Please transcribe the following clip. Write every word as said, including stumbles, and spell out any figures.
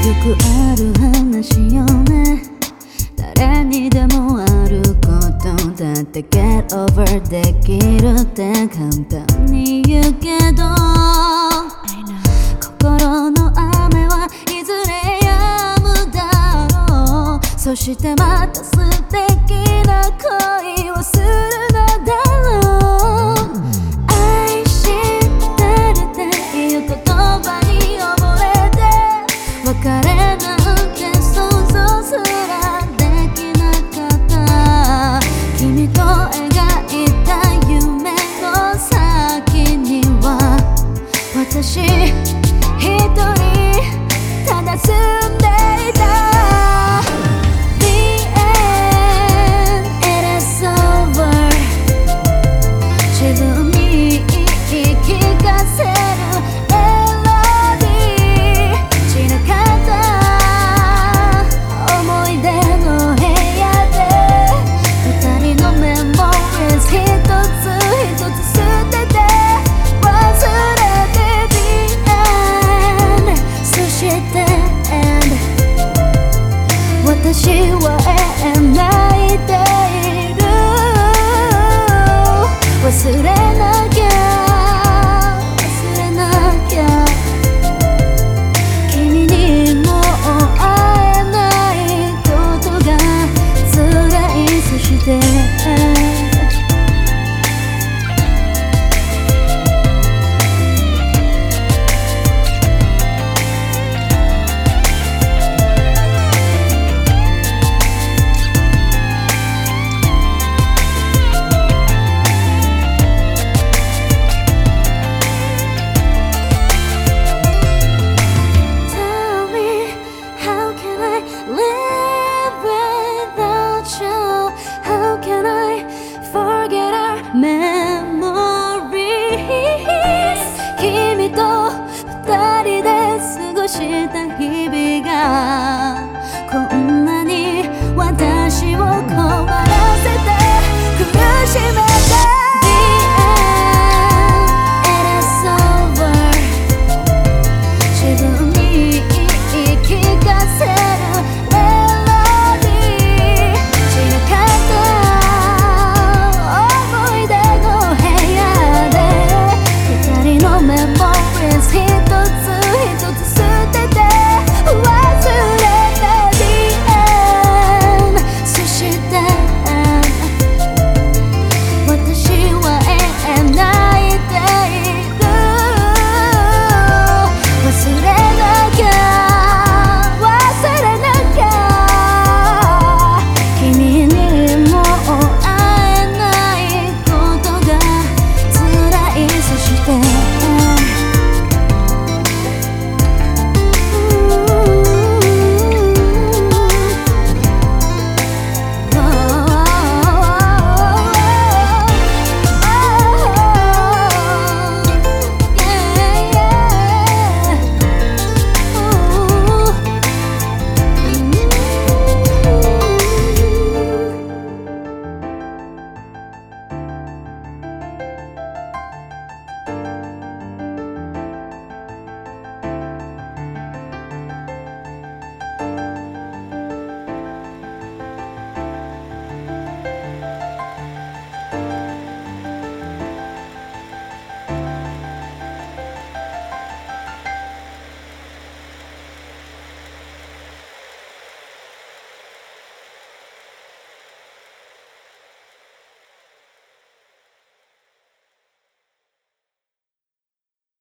よくある話よね。誰にでもあることだって Get over できるって簡単に言うけど、心の雨はいずれ止むだろう。そしてまた素敵な恋をするのだろう。愛してるっていう言葉に溺れて、別れなんて想像すらできなかった。君と描いた夢の先には私一人ただ住んでいた。 The end, it is over。 自分に言い聞かせるメロディー、散らかった思い出の部屋で二人のメモリーズ一つ一つ捨てて忘れて The end。 そして end。 私は永遠泣いている。忘れなきゃ忘れなきゃ、君にもう会えないことが辛い。そして君と二人で過ごした日々がこん